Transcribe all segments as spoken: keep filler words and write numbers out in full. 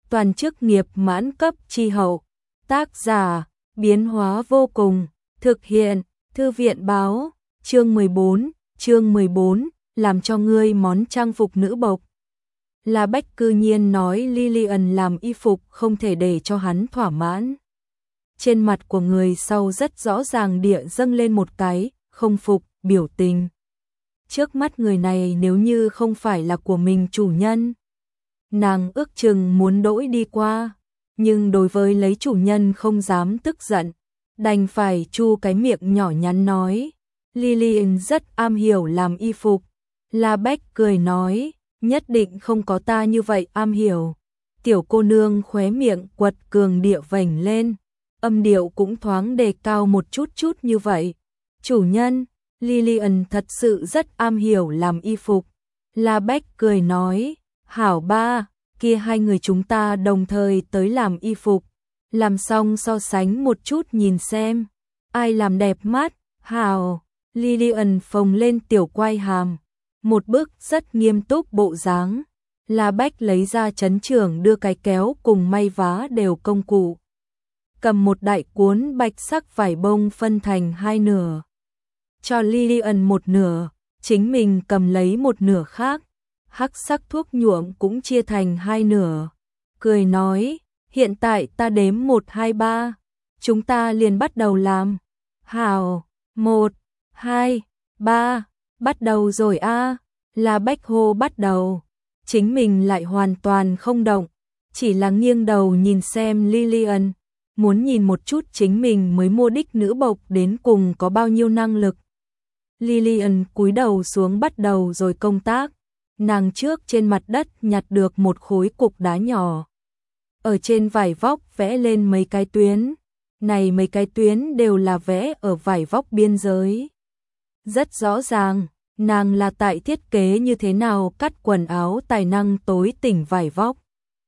toàn chức nghiệp mãn cấp chi hậu. Tác giả, biến hóa vô cùng, thực hiện, thư viện báo, chương mười bốn, chương mười bốn, làm cho ngươi món trang phục nữ bộc. La Bách cư nhiên nói Lillian làm y phục không thể để cho hắn thỏa mãn. Trên mặt của người sau rất rõ ràng địa dâng lên một cái, không phục, biểu tình. Trước mắt người này nếu như không phải là của mình chủ nhân, nàng ước chừng muốn đỗi đi qua, nhưng đối với lấy chủ nhân không dám tức giận, đành phải chu cái miệng nhỏ nhắn nói, Lillian rất am hiểu làm y phục. La Bách cười nói, nhất định không có ta như vậy am hiểu. Tiểu cô nương khóe miệng quật cường địa vểnh lên, âm điệu cũng thoáng đề cao một chút chút như vậy. Chủ nhân, Lillian thật sự rất am hiểu làm y phục. La Bách cười nói, hảo ba, kia hai người chúng ta đồng thời tới làm y phục. Làm xong so sánh một chút nhìn xem, ai làm đẹp mắt, hảo. Lillian phồng lên tiểu quai hàm, một bước rất nghiêm túc bộ dáng. La Bách lấy ra chấn trưởng đưa cái kéo cùng may vá đều công cụ. Cầm một đại cuốn bạch sắc vải bông phân thành hai nửa. Cho Lillian một nửa, chính mình cầm lấy một nửa khác. Hắc sắc thuốc nhuộm cũng chia thành hai nửa. Cười nói, hiện tại ta đếm một hai ba, chúng ta liền bắt đầu làm. Hào, một, hai, ba, bắt đầu rồi a. La Bách hô bắt đầu. Chính mình lại hoàn toàn không động, chỉ là nghiêng đầu nhìn xem Lillian, muốn nhìn một chút chính mình mới mua đích nữ bộc đến cùng có bao nhiêu năng lực. Lillian cúi đầu xuống bắt đầu rồi công tác, nàng trước trên mặt đất nhặt được một khối cục đá nhỏ. Ở trên vải vóc vẽ lên mấy cái tuyến, này mấy cái tuyến đều là vẽ ở vải vóc biên giới. Rất rõ ràng, nàng là tại thiết kế như thế nào cắt quần áo tài năng tối tỉnh vải vóc.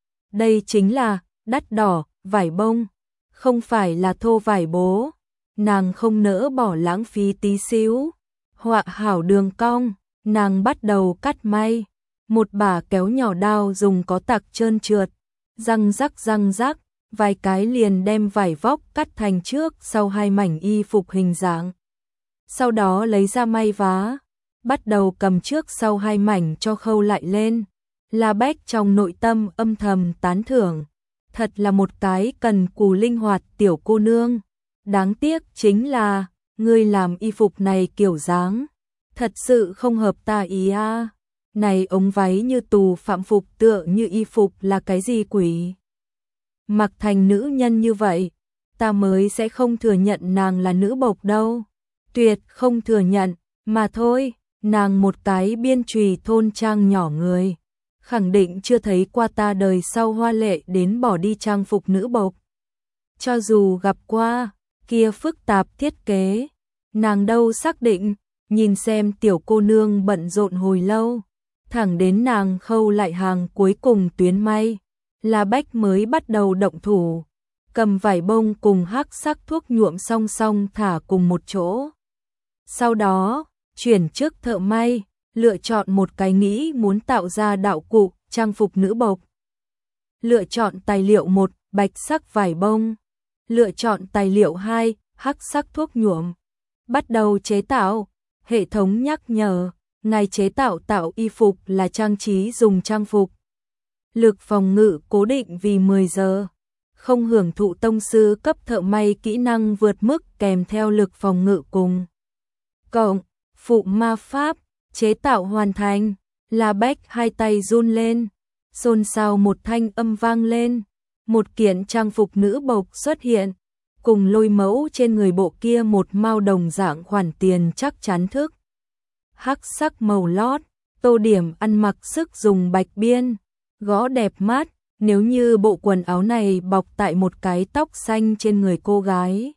Đây chính là đắt đỏ, vải bông, không phải là thô vải bố. Nàng không nỡ bỏ lãng phí tí xíu. Họa hảo đường cong, nàng bắt đầu cắt may. Một bả kéo nhỏ đao dùng có tặc trơn trượt, răng rắc răng rắc, vài cái liền đem vải vóc cắt thành trước sau hai mảnh y phục hình dạng. Sau đó lấy ra may vá, bắt đầu cầm trước sau hai mảnh cho khâu lại lên. La Bách trong nội tâm âm thầm tán thưởng, thật là một cái cần cù linh hoạt tiểu cô nương. Đáng tiếc chính là, ngươi làm y phục này kiểu dáng, thật sự không hợp ta ý a. À. Này ống váy như tù phạm phục tựa như y phục là cái gì quỷ? Mặc thành nữ nhân như vậy, ta mới sẽ không thừa nhận nàng là nữ bộc đâu. Tuyệt không thừa nhận, mà thôi, nàng một cái biên trùy thôn trang nhỏ người, khẳng định chưa thấy qua ta đời sau hoa lệ đến bỏ đi trang phục nữ bộc. Cho dù gặp qua, kia phức tạp thiết kế, nàng đâu xác định, nhìn xem tiểu cô nương bận rộn hồi lâu, thẳng đến nàng khâu lại hàng cuối cùng tuyến may, La Bách mới bắt đầu động thủ, cầm vải bông cùng hắc sắc thuốc nhuộm song song thả cùng một chỗ. Sau đó, chuyển trước thợ may, lựa chọn một cái nghĩ muốn tạo ra đạo cụ, trang phục nữ bộc. Lựa chọn tài liệu một, bạch sắc vải bông. Lựa chọn tài liệu hai, hắc sắc thuốc nhuộm. Bắt đầu chế tạo, hệ thống nhắc nhở, ngày chế tạo tạo y phục là trang trí dùng trang phục. Lực phòng ngự cố định vì mười giờ. Không hưởng thụ tông sư cấp thợ may kỹ năng vượt mức kèm theo lực phòng ngự cùng. Cộng, phụ ma pháp, chế tạo hoàn thành. La Bách hai tay run lên, xôn xao một thanh âm vang lên. Một kiện trang phục nữ bộc xuất hiện, cùng lôi mẫu trên người bộ kia một mao đồng dạng khoản tiền chắc chắn thức. Hắc sắc màu lót, tô điểm ăn mặc sức dùng bạch biên, gõ đẹp mắt, nếu như bộ quần áo này bọc tại một cái tóc xanh trên người cô gái,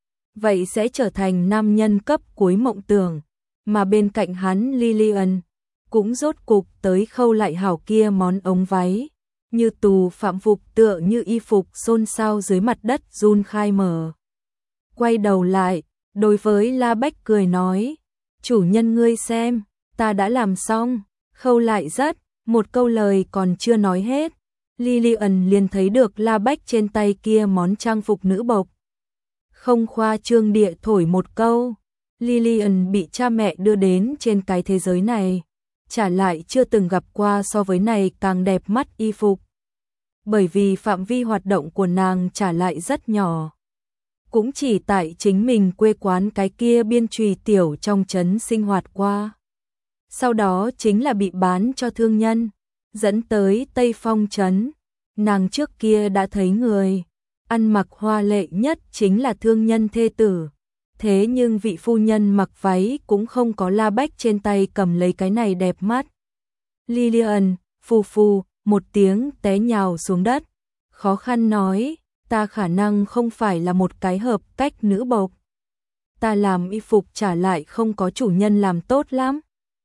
vậy sẽ trở thành nam nhân cấp cuối mộng tưởng, mà bên cạnh hắn Lillian cũng rốt cục tới khâu lại hảo kia món ống váy, như tù phạm phục tựa như y phục xôn xao dưới mặt đất run khai mở. Quay đầu lại, đối với La Bách cười nói, chủ nhân ngươi xem, ta đã làm xong, khâu lại rất, một câu lời còn chưa nói hết, Lillian liền thấy được La Bách trên tay kia món trang phục nữ bộc. Không khoa trương địa thổi một câu, Lillian bị cha mẹ đưa đến trên cái thế giới này, trả lại chưa từng gặp qua so với này càng đẹp mắt y phục. Bởi vì phạm vi hoạt động của nàng trả lại rất nhỏ. Cũng chỉ tại chính mình quê quán cái kia biên trùy tiểu trong trấn sinh hoạt qua. Sau đó chính là bị bán cho thương nhân, dẫn tới Tây Phong trấn. Nàng trước kia đã thấy người, ăn mặc hoa lệ nhất chính là thương nhân thê tử. Thế nhưng vị phu nhân mặc váy cũng không có La Bách trên tay cầm lấy cái này đẹp mắt. Lillian, phù phù, một tiếng té nhào xuống đất. Khó khăn nói, ta khả năng không phải là một cái hợp cách nữ bộc. Ta làm y phục trả lại không có chủ nhân làm tốt lắm.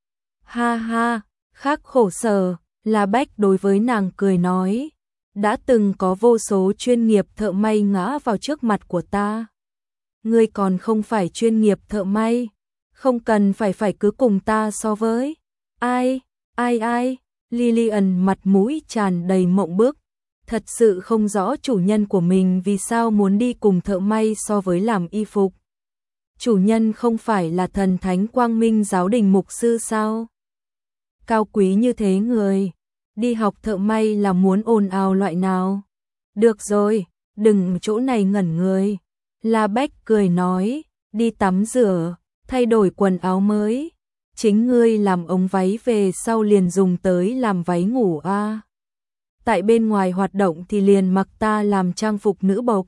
Ha ha, khắc khổ sở, La Bách đối với nàng cười nói. Đã từng có vô số chuyên nghiệp thợ may ngã vào trước mặt của ta. Ngươi còn không phải chuyên nghiệp thợ may, không cần phải phải cứ cùng ta so với. Ai, ai ai, Lillian mặt mũi tràn đầy mộng bức, thật sự không rõ chủ nhân của mình vì sao muốn đi cùng thợ may so với làm y phục. Chủ nhân không phải là thần thánh quang minh giáo đình mục sư sao? Cao quý như thế người, đi học thợ may là muốn ồn ào loại nào? Được rồi, đừng chỗ này ngẩn người. La Bách cười nói, đi tắm rửa, thay đổi quần áo mới. Chính ngươi làm ống váy về sau liền dùng tới làm váy ngủ a. À. Tại bên ngoài hoạt động thì liền mặc ta làm trang phục nữ bộc.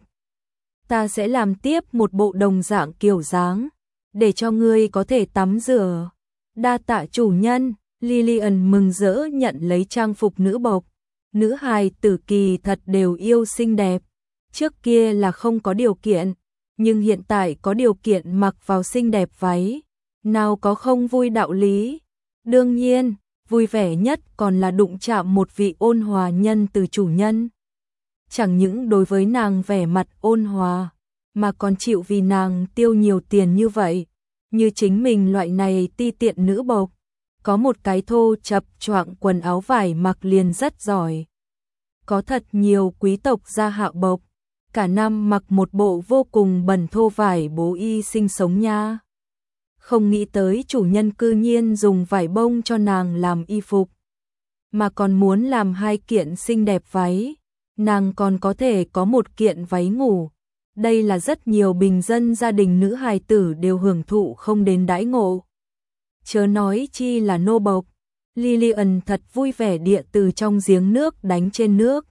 Ta sẽ làm tiếp một bộ đồng dạng kiểu dáng, để cho ngươi có thể tắm rửa. Đa tạ chủ nhân, Lillian mừng rỡ nhận lấy trang phục nữ bộc. Nữ hài tử kỳ thật đều yêu xinh đẹp. Trước kia là không có điều kiện, nhưng hiện tại có điều kiện mặc vào xinh đẹp váy. Nào có không vui đạo lý. Đương nhiên, vui vẻ nhất còn là đụng chạm một vị ôn hòa nhân từ chủ nhân. Chẳng những đối với nàng vẻ mặt ôn hòa, mà còn chịu vì nàng tiêu nhiều tiền như vậy. Như chính mình loại này ti tiện nữ bộc, có một cái thô chập choạng quần áo vải mặc liền rất giỏi. Có thật nhiều quý tộc gia hạ bộc, cả năm mặc một bộ vô cùng bẩn thô vải bố y sinh sống nha. Không nghĩ tới chủ nhân cư nhiên dùng vải bông cho nàng làm y phục, mà còn muốn làm hai kiện xinh đẹp váy, nàng còn có thể có một kiện váy ngủ. Đây là rất nhiều bình dân gia đình nữ hài tử đều hưởng thụ không đến đãi ngộ. Chớ nói chi là nô bộc. Lillian thật vui vẻ địa từ trong giếng nước đánh trên nước.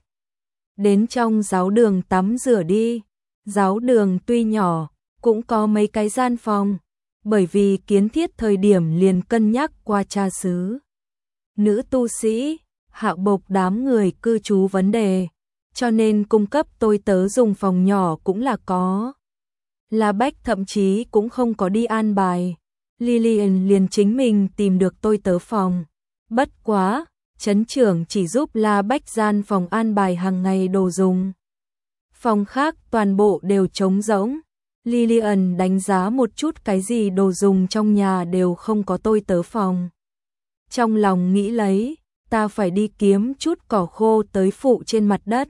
Đến trong giáo đường tắm rửa đi. Giáo đường tuy nhỏ, cũng có mấy cái gian phòng, bởi vì kiến thiết thời điểm liền cân nhắc qua cha xứ. Nữ tu sĩ, hạ bộc đám người cư trú vấn đề, cho nên cung cấp tôi tớ dùng phòng nhỏ cũng là có. La Bách thậm chí cũng không có đi an bài. Lillian liền chính mình tìm được tôi tớ phòng. Bất quá, trấn trưởng chỉ giúp La Bách gian phòng an bài hàng ngày đồ dùng. Phòng khác toàn bộ đều trống rỗng. Lillian đánh giá một chút cái gì đồ dùng trong nhà đều không có tôi tớ phòng. Trong lòng nghĩ lấy, ta phải đi kiếm chút cỏ khô tới phụ trên mặt đất.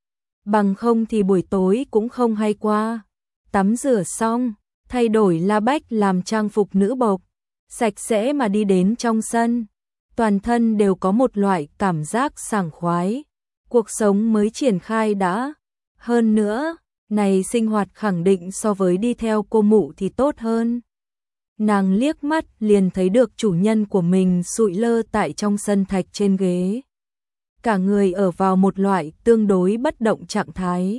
Bằng không thì buổi tối cũng không hay qua. Tắm rửa xong, thay đổi La Bách làm trang phục nữ bộc, sạch sẽ mà đi đến trong sân. Toàn thân đều có một loại cảm giác sảng khoái. Cuộc sống mới triển khai đã. Hơn nữa, này sinh hoạt khẳng định so với đi theo cô mụ thì tốt hơn. Nàng liếc mắt liền thấy được chủ nhân của mình sụi lơ tại trong sân thạch trên ghế. Cả người ở vào một loại tương đối bất động trạng thái.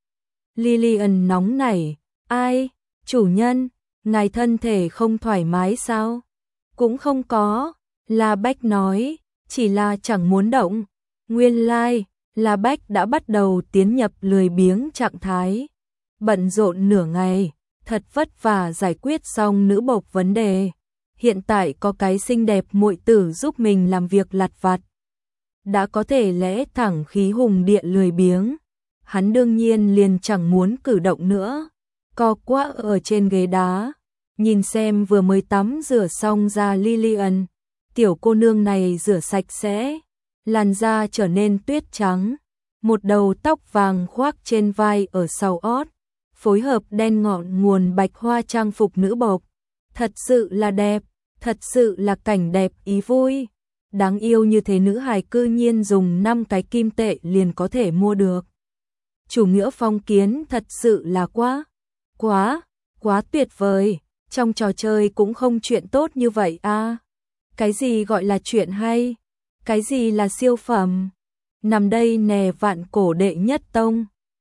Lillian nóng nảy, ai, chủ nhân, ngài thân thể không thoải mái sao? Cũng không có, La Bách nói, chỉ là chẳng muốn động. Nguyên lai, like, La Bách đã bắt đầu tiến nhập lười biếng trạng thái. Bận rộn nửa ngày, thật vất vả giải quyết xong nữ bộc vấn đề. Hiện tại có cái xinh đẹp muội tử giúp mình làm việc lặt vặt. Đã có thể lẽ thẳng khí hùng địa lười biếng. Hắn đương nhiên liền chẳng muốn cử động nữa. Co quắp ở trên ghế đá, nhìn xem vừa mới tắm rửa xong ra Lillian. Tiểu cô nương này rửa sạch sẽ, làn da trở nên tuyết trắng, một đầu tóc vàng khoác trên vai ở sau ót, phối hợp đen ngọn nguồn bạch hoa trang phục nữ bộc. Thật sự là đẹp, thật sự là cảnh đẹp ý vui. Đáng yêu như thế nữ hài cư nhiên dùng năm cái kim tệ liền có thể mua được. Chủ nghĩa phong kiến thật sự là quá, quá, quá tuyệt vời. Trong trò chơi cũng không chuyện tốt như vậy à. Cái gì gọi là chuyện hay? Cái gì là siêu phẩm? Nằm đây nè vạn cổ đệ nhất tông.